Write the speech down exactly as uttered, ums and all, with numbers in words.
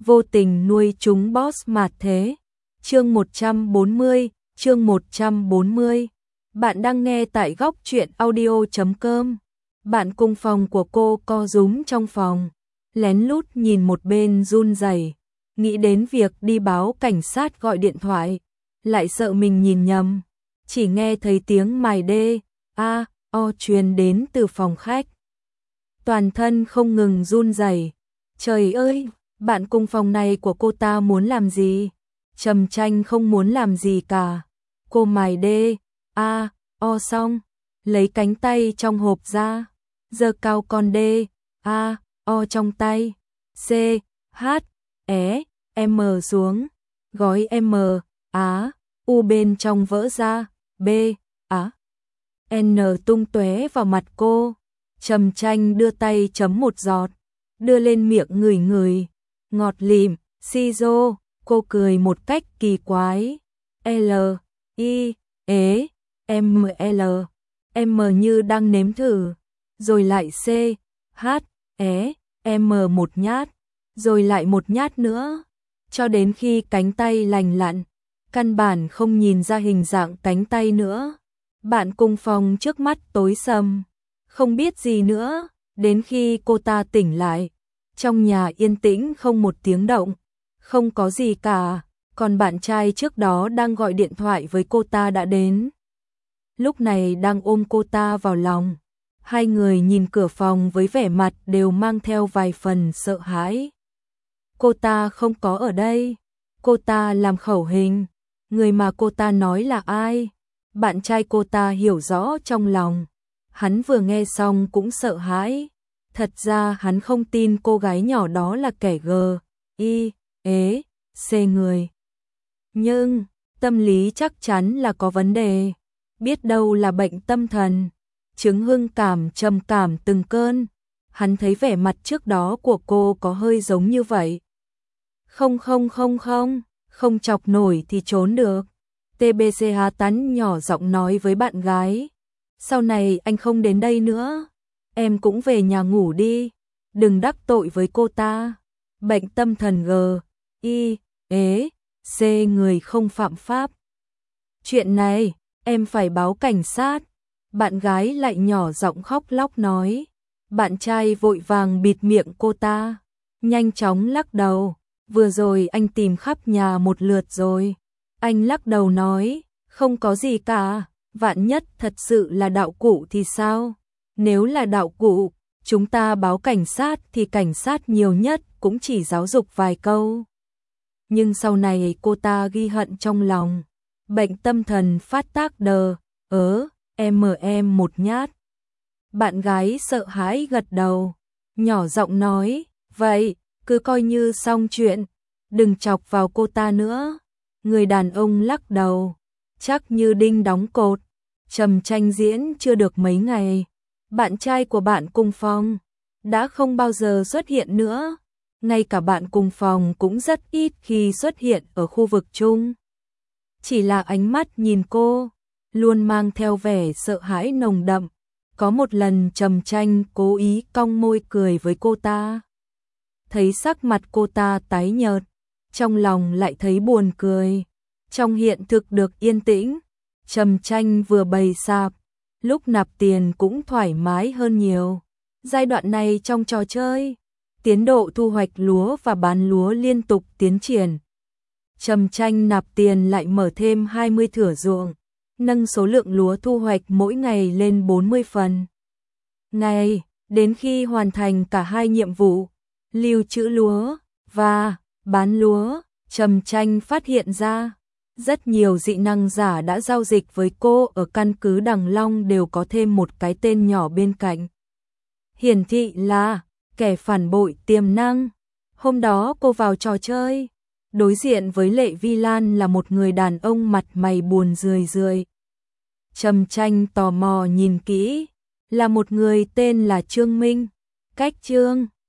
vô tình nuôi chúng boss mà thế. Chương một trăm bốn mươi, chương một trăm bốn mươi. Bạn đang nghe tại góc truyện audio chấm com. Bạn cùng phòng của cô co rúm trong phòng, lén lút nhìn một bên run rẩy, nghĩ đến việc đi báo cảnh sát gọi điện thoại, lại sợ mình nhìn nhầm, chỉ nghe thấy tiếng mài đê, a, o truyền đến từ phòng khách. Toàn thân không ngừng run rẩy. Trời ơi, bạn cùng phòng này của cô ta muốn làm gì? Trầm Tranh không muốn làm gì cả. Cô mài đê, a, o xong, lấy cánh tay trong hộp ra, giơ cao con đê, a, o trong tay, c, h, e, m xuống, gói m, á, u bên trong vỡ ra, b, á, n tung tóe vào mặt cô. Trầm Tranh đưa tay chấm một giọt, đưa lên miệng ngửi ngửi, ngọt lịm, siro, cô cười một cách kỳ quái. L, I, ế, M, L, M như đang nếm thử, rồi lại C, H, é, M một nhát, rồi lại một nhát nữa, cho đến khi cánh tay lành lặn, căn bản không nhìn ra hình dạng cánh tay nữa. Bạn cùng phòng trước mắt tối sầm, không biết gì nữa, đến khi cô ta tỉnh lại, trong nhà yên tĩnh không một tiếng động, không có gì cả, còn bạn trai trước đó đang gọi điện thoại với cô ta đã đến. Lúc này đang ôm cô ta vào lòng, hai người nhìn cửa phòng với vẻ mặt đều mang theo vài phần sợ hãi. Cô ta không có ở đây, cô ta làm khẩu hình, người mà cô ta nói là ai? Bạn trai cô ta hiểu rõ trong lòng, hắn vừa nghe xong cũng sợ hãi. Thật ra hắn không tin cô gái nhỏ đó là kẻ gờ, y, ế, c người. Nhưng, tâm lý chắc chắn là có vấn đề, biết đâu là bệnh tâm thần. Chứng hưng cảm trầm cảm từng cơn, hắn thấy vẻ mặt trước đó của cô có hơi giống như vậy. Không không không không, không chọc nổi thì trốn được. tê bê xê Hà Tán nhỏ giọng nói với bạn gái. Sau này anh không đến đây nữa, em cũng về nhà ngủ đi, đừng đắc tội với cô ta. Bệnh tâm thần G, I, ế, C người không phạm pháp. Chuyện này, em phải báo cảnh sát. Bạn gái lại nhỏ giọng khóc lóc nói. Bạn trai vội vàng bịt miệng cô ta, nhanh chóng lắc đầu. Vừa rồi anh tìm khắp nhà một lượt rồi. Anh lắc đầu nói, không có gì cả, vạn nhất thật sự là đạo cụ thì sao? Nếu là đạo cụ, chúng ta báo cảnh sát thì cảnh sát nhiều nhất cũng chỉ giáo dục vài câu. Nhưng sau này cô ta ghi hận trong lòng, bệnh tâm thần phát tác đờ, ớ, em em một nhát. Bạn gái sợ hãi gật đầu, nhỏ giọng nói, vậy, cứ coi như xong chuyện, đừng chọc vào cô ta nữa. Người đàn ông lắc đầu, chắc như đinh đóng cột. Trầm Tranh diễn chưa được mấy ngày, bạn trai của bạn cùng phòng đã không bao giờ xuất hiện nữa. Ngay cả bạn cùng phòng cũng rất ít khi xuất hiện ở khu vực chung. Chỉ là ánh mắt nhìn cô, luôn mang theo vẻ sợ hãi nồng đậm. Có một lần Trầm Tranh cố ý cong môi cười với cô ta. Thấy sắc mặt cô ta tái nhợt, trong lòng lại thấy buồn cười. Trong hiện thực được yên tĩnh, Trầm Tranh vừa bày sạp, lúc nạp tiền cũng thoải mái hơn nhiều. Giai đoạn này trong trò chơi, tiến độ thu hoạch lúa và bán lúa liên tục tiến triển. Trầm Tranh nạp tiền lại mở thêm hai mươi thửa ruộng, nâng số lượng lúa thu hoạch mỗi ngày lên bốn mươi phần. Ngày, đến khi hoàn thành cả hai nhiệm vụ, lưu trữ lúa và bán lúa, Trầm Tranh phát hiện ra, rất nhiều dị năng giả đã giao dịch với cô ở căn cứ Đằng Long đều có thêm một cái tên nhỏ bên cạnh. Hiển thị là kẻ phản bội tiềm năng. Hôm đó cô vào trò chơi, đối diện với Lệ Vi Lan là một người đàn ông mặt mày buồn rười rượi. Trầm Tranh tò mò nhìn kỹ, là một người tên là Trương Minh. Cách Trương